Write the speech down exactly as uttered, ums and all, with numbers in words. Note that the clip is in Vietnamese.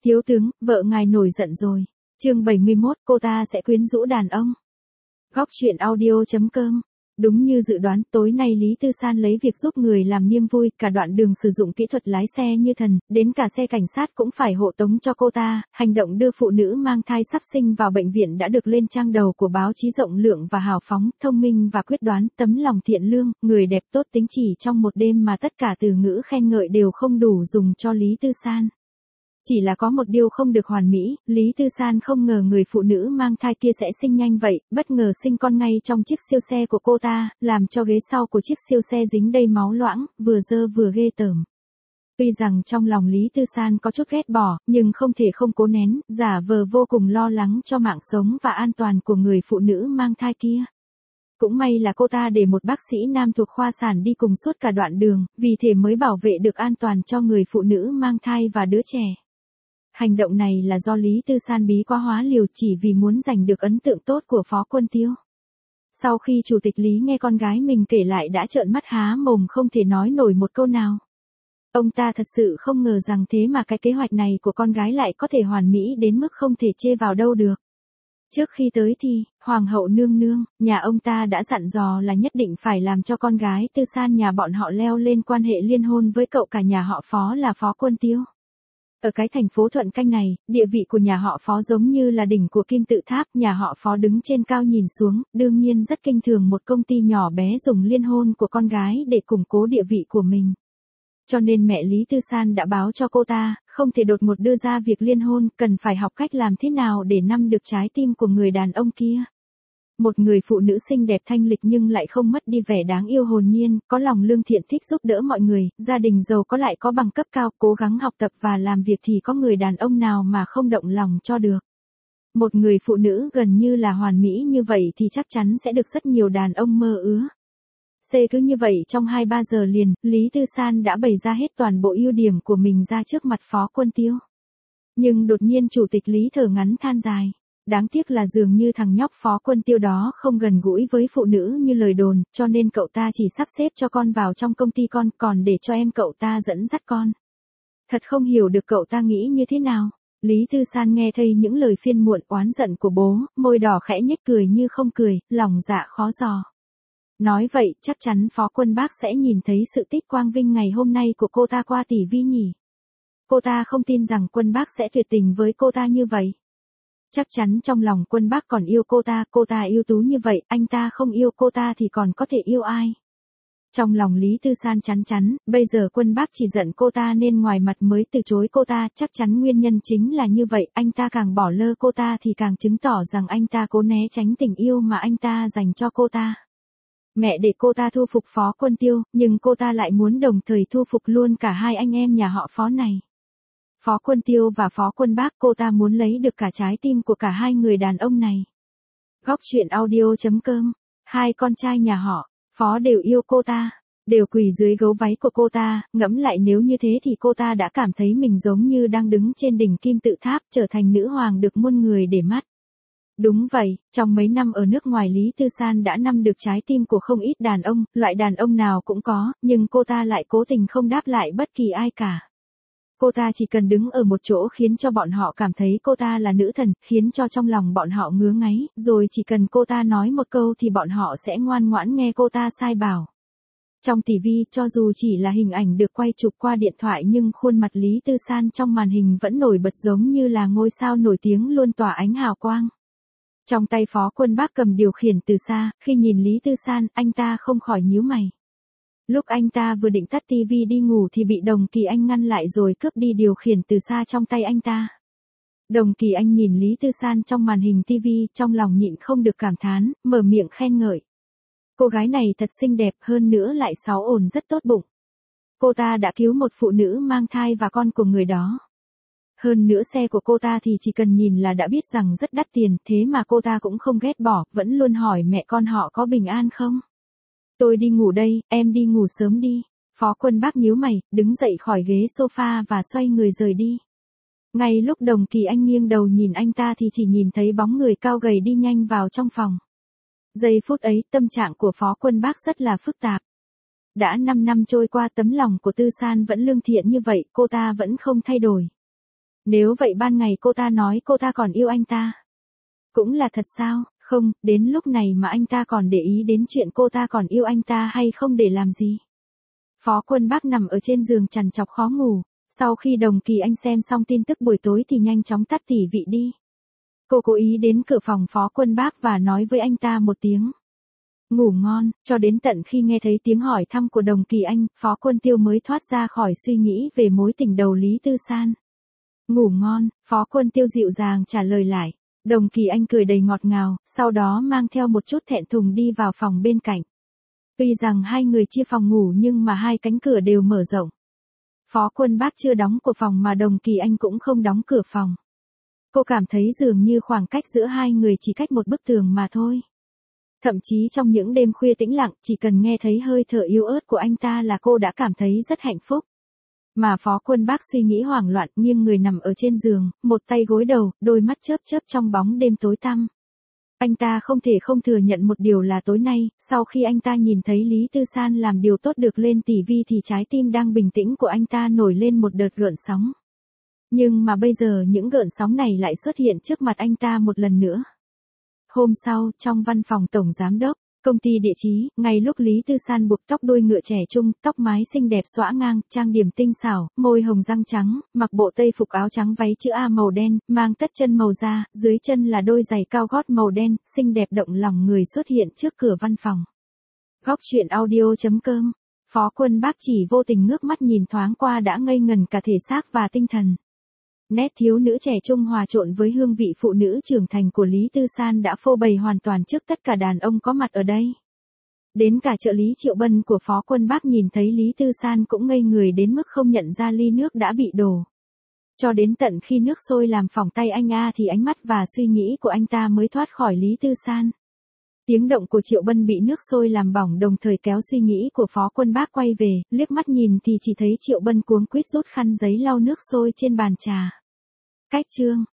Thiếu tướng, vợ ngài nổi giận rồi. Chương bảy mươi mốt, cô ta sẽ quyến rũ đàn ông. Góc truyện audio chấm com. Đúng như dự đoán, tối nay Lý Tư San lấy việc giúp người làm niềm vui, cả đoạn đường sử dụng kỹ thuật lái xe như thần, đến cả xe cảnh sát cũng phải hộ tống cho cô ta. Hành động đưa phụ nữ mang thai sắp sinh vào bệnh viện đã được lên trang đầu của báo chí rộng lượng và hào phóng, thông minh và quyết đoán, tấm lòng thiện lương, người đẹp tốt tính chỉ trong một đêm mà tất cả từ ngữ khen ngợi đều không đủ dùng cho Lý Tư San. Chỉ là có một điều không được hoàn mỹ, Lý Tư San không ngờ người phụ nữ mang thai kia sẽ sinh nhanh vậy, bất ngờ sinh con ngay trong chiếc siêu xe của cô ta, làm cho ghế sau của chiếc siêu xe dính đầy máu loãng, vừa dơ vừa ghê tởm. Tuy rằng trong lòng Lý Tư San có chút ghét bỏ, nhưng không thể không cố nén, giả vờ vô cùng lo lắng cho mạng sống và an toàn của người phụ nữ mang thai kia. Cũng may là cô ta để một bác sĩ nam thuộc khoa sản đi cùng suốt cả đoạn đường, vì thế mới bảo vệ được an toàn cho người phụ nữ mang thai và đứa trẻ. Hành động này là do Lý Tư San bí quá hóa liều chỉ vì muốn giành được ấn tượng tốt của Phó Quân Tiêu. Sau khi Chủ tịch Lý nghe con gái mình kể lại đã trợn mắt há mồm không thể nói nổi một câu nào. Ông ta thật sự không ngờ rằng thế mà cái kế hoạch này của con gái lại có thể hoàn mỹ đến mức không thể chê vào đâu được. Trước khi tới thì, Hoàng hậu nương nương, nhà ông ta đã dặn dò là nhất định phải làm cho con gái Tư San nhà bọn họ leo lên quan hệ liên hôn với cậu cả nhà họ Phó là Phó Quân Tiêu. Ở cái thành phố Thuận Canh này, địa vị của nhà họ Phó giống như là đỉnh của kim tự tháp, nhà họ Phó đứng trên cao nhìn xuống, đương nhiên rất kinh thường một công ty nhỏ bé dùng liên hôn của con gái để củng cố địa vị của mình. Cho nên mẹ Lý Tư San đã báo cho cô ta, không thể đột ngột đưa ra việc liên hôn, cần phải học cách làm thế nào để nắm được trái tim của người đàn ông kia. Một người phụ nữ xinh đẹp thanh lịch nhưng lại không mất đi vẻ đáng yêu hồn nhiên, có lòng lương thiện thích giúp đỡ mọi người, gia đình giàu có lại có bằng cấp cao, cố gắng học tập và làm việc thì có người đàn ông nào mà không động lòng cho được. Một người phụ nữ gần như là hoàn mỹ như vậy thì chắc chắn sẽ được rất nhiều đàn ông mơ ứa. C cứ như vậy trong hai ba giờ liền, Lý Tư San đã bày ra hết toàn bộ ưu điểm của mình ra trước mặt Phó Quân Tiêu. Nhưng đột nhiên Chủ tịch Lý thở ngắn than dài. Đáng tiếc là dường như thằng nhóc Phó Quân Tiêu đó không gần gũi với phụ nữ như lời đồn, cho nên cậu ta chỉ sắp xếp cho con vào trong công ty con, còn để cho em cậu ta dẫn dắt con. Thật không hiểu được cậu ta nghĩ như thế nào. Lý Tư San nghe thấy những lời phiên muộn oán giận của bố, môi đỏ khẽ nhếch cười như không cười, lòng dạ khó dò. Nói vậy, chắc chắn Phó Quân Bác sẽ nhìn thấy sự tích quang vinh ngày hôm nay của cô ta qua tỷ vi nhỉ. Cô ta không tin rằng Quân Bác sẽ tuyệt tình với cô ta như vậy. Chắc chắn trong lòng Quân Bác còn yêu cô ta, cô ta ưu tú như vậy, anh ta không yêu cô ta thì còn có thể yêu ai. Trong lòng Lý Tư San chắn chắn, bây giờ Quân Bác chỉ giận cô ta nên ngoài mặt mới từ chối cô ta, chắc chắn nguyên nhân chính là như vậy, anh ta càng bỏ lơ cô ta thì càng chứng tỏ rằng anh ta cố né tránh tình yêu mà anh ta dành cho cô ta. Mẹ để cô ta thu phục Phó Quân Tiêu, nhưng cô ta lại muốn đồng thời thu phục luôn cả hai anh em nhà họ Phó này. Phó Quân Tiêu và Phó Quân Bác, cô ta muốn lấy được cả trái tim của cả hai người đàn ông này. Góc truyện audio chấm com. Hai con trai nhà họ Phó đều yêu cô ta, đều quỳ dưới gấu váy của cô ta, ngẫm lại nếu như thế thì cô ta đã cảm thấy mình giống như đang đứng trên đỉnh kim tự tháp, trở thành nữ hoàng được muôn người để mắt. Đúng vậy, trong mấy năm ở nước ngoài Lý Tư San đã nắm được trái tim của không ít đàn ông, loại đàn ông nào cũng có, nhưng cô ta lại cố tình không đáp lại bất kỳ ai cả. Cô ta chỉ cần đứng ở một chỗ khiến cho bọn họ cảm thấy cô ta là nữ thần, khiến cho trong lòng bọn họ ngứa ngáy, rồi chỉ cần cô ta nói một câu thì bọn họ sẽ ngoan ngoãn nghe cô ta sai bảo. Trong ti vi, cho dù chỉ là hình ảnh được quay chụp qua điện thoại nhưng khuôn mặt Lý Tư San trong màn hình vẫn nổi bật giống như là ngôi sao nổi tiếng luôn tỏa ánh hào quang. Trong tay Phó Quân Bác cầm điều khiển từ xa, khi nhìn Lý Tư San, anh ta không khỏi nhíu mày. Lúc anh ta vừa định tắt tivi đi ngủ thì bị Đồng Kỳ Anh ngăn lại rồi cướp đi điều khiển từ xa trong tay anh ta. Đồng Kỳ Anh nhìn Lý Tư San trong màn hình tivi, trong lòng nhịn không được cảm thán, mở miệng khen ngợi. Cô gái này thật xinh đẹp, hơn nữa lại sáu ổn rất tốt bụng. Cô ta đã cứu một phụ nữ mang thai và con của người đó. Hơn nữa xe của cô ta thì chỉ cần nhìn là đã biết rằng rất đắt tiền, thế mà cô ta cũng không ghét bỏ, vẫn luôn hỏi mẹ con họ có bình an không. Tôi đi ngủ đây, em đi ngủ sớm đi. Phó Quân Bác nhíu mày, đứng dậy khỏi ghế sofa và xoay người rời đi. Ngay lúc Đồng Kỳ Anh nghiêng đầu nhìn anh ta thì chỉ nhìn thấy bóng người cao gầy đi nhanh vào trong phòng. Giây phút ấy, tâm trạng của Phó Quân Bác rất là phức tạp. Đã năm năm trôi qua, tấm lòng của Tư San vẫn lương thiện như vậy, cô ta vẫn không thay đổi. Nếu vậy ban ngày cô ta nói cô ta còn yêu anh ta. Cũng là thật sao, không, đến lúc này mà anh ta còn để ý đến chuyện cô ta còn yêu anh ta hay không để làm gì. Phó Quân Bác nằm ở trên giường trằn trọc khó ngủ, sau khi Đồng Kỳ Anh xem xong tin tức buổi tối thì nhanh chóng tắt tỉ vị đi. Cô cố ý đến cửa phòng Phó Quân Bác và nói với anh ta một tiếng ngủ ngon, cho đến tận khi nghe thấy tiếng hỏi thăm của Đồng Kỳ Anh, Phó Quân Tiêu mới thoát ra khỏi suy nghĩ về mối tình đầu Lý Tư San. Ngủ ngon, Phó Quân Tiêu dịu dàng trả lời lại. Đồng Kỳ Anh cười đầy ngọt ngào, sau đó mang theo một chút thẹn thùng đi vào phòng bên cạnh. Tuy rằng hai người chia phòng ngủ nhưng mà hai cánh cửa đều mở rộng. Phó Quân Bác chưa đóng cửa phòng mà Đồng Kỳ Anh cũng không đóng cửa phòng. Cô cảm thấy dường như khoảng cách giữa hai người chỉ cách một bức tường mà thôi. Thậm chí trong những đêm khuya tĩnh lặng, chỉ cần nghe thấy hơi thở yếu ớt của anh ta là cô đã cảm thấy rất hạnh phúc. Mà Phó Quân Bác suy nghĩ hoảng loạn, nghiêng người nằm ở trên giường, một tay gối đầu, đôi mắt chớp chớp trong bóng đêm tối tăm. Anh ta không thể không thừa nhận một điều là tối nay, sau khi anh ta nhìn thấy Lý Tư San làm điều tốt được lên ti vi thì trái tim đang bình tĩnh của anh ta nổi lên một đợt gợn sóng. Nhưng mà bây giờ những gợn sóng này lại xuất hiện trước mặt anh ta một lần nữa. Hôm sau, trong văn phòng tổng giám đốc, công ty địa chí, ngay lúc Lý Tư San buộc tóc đuôi ngựa trẻ trung, tóc mái xinh đẹp xõa ngang, trang điểm tinh xảo, môi hồng răng trắng, mặc bộ tây phục áo trắng váy chữ A màu đen, mang tất chân màu da, dưới chân là đôi giày cao gót màu đen, xinh đẹp động lòng người xuất hiện trước cửa văn phòng. Góc truyện audio chấm com, Phó Quân Bác chỉ vô tình ngước mắt nhìn thoáng qua đã ngây ngần cả thể xác và tinh thần. Nét thiếu nữ trẻ trung hòa trộn với hương vị phụ nữ trưởng thành của Lý Tư San đã phô bày hoàn toàn trước tất cả đàn ông có mặt ở đây. Đến cả trợ lý Triệu Bân của Phó Quân Bác nhìn thấy Lý Tư San cũng ngây người đến mức không nhận ra ly nước đã bị đổ. Cho đến tận khi nước sôi làm phỏng tay anh A thì ánh mắt và suy nghĩ của anh ta mới thoát khỏi Lý Tư San. Tiếng động của Triệu Bân bị nước sôi làm bỏng đồng thời kéo suy nghĩ của Phó Quân Bác quay về, liếc mắt nhìn thì chỉ thấy Triệu Bân cuống quýt rút khăn giấy lau nước sôi trên bàn trà. Cách chương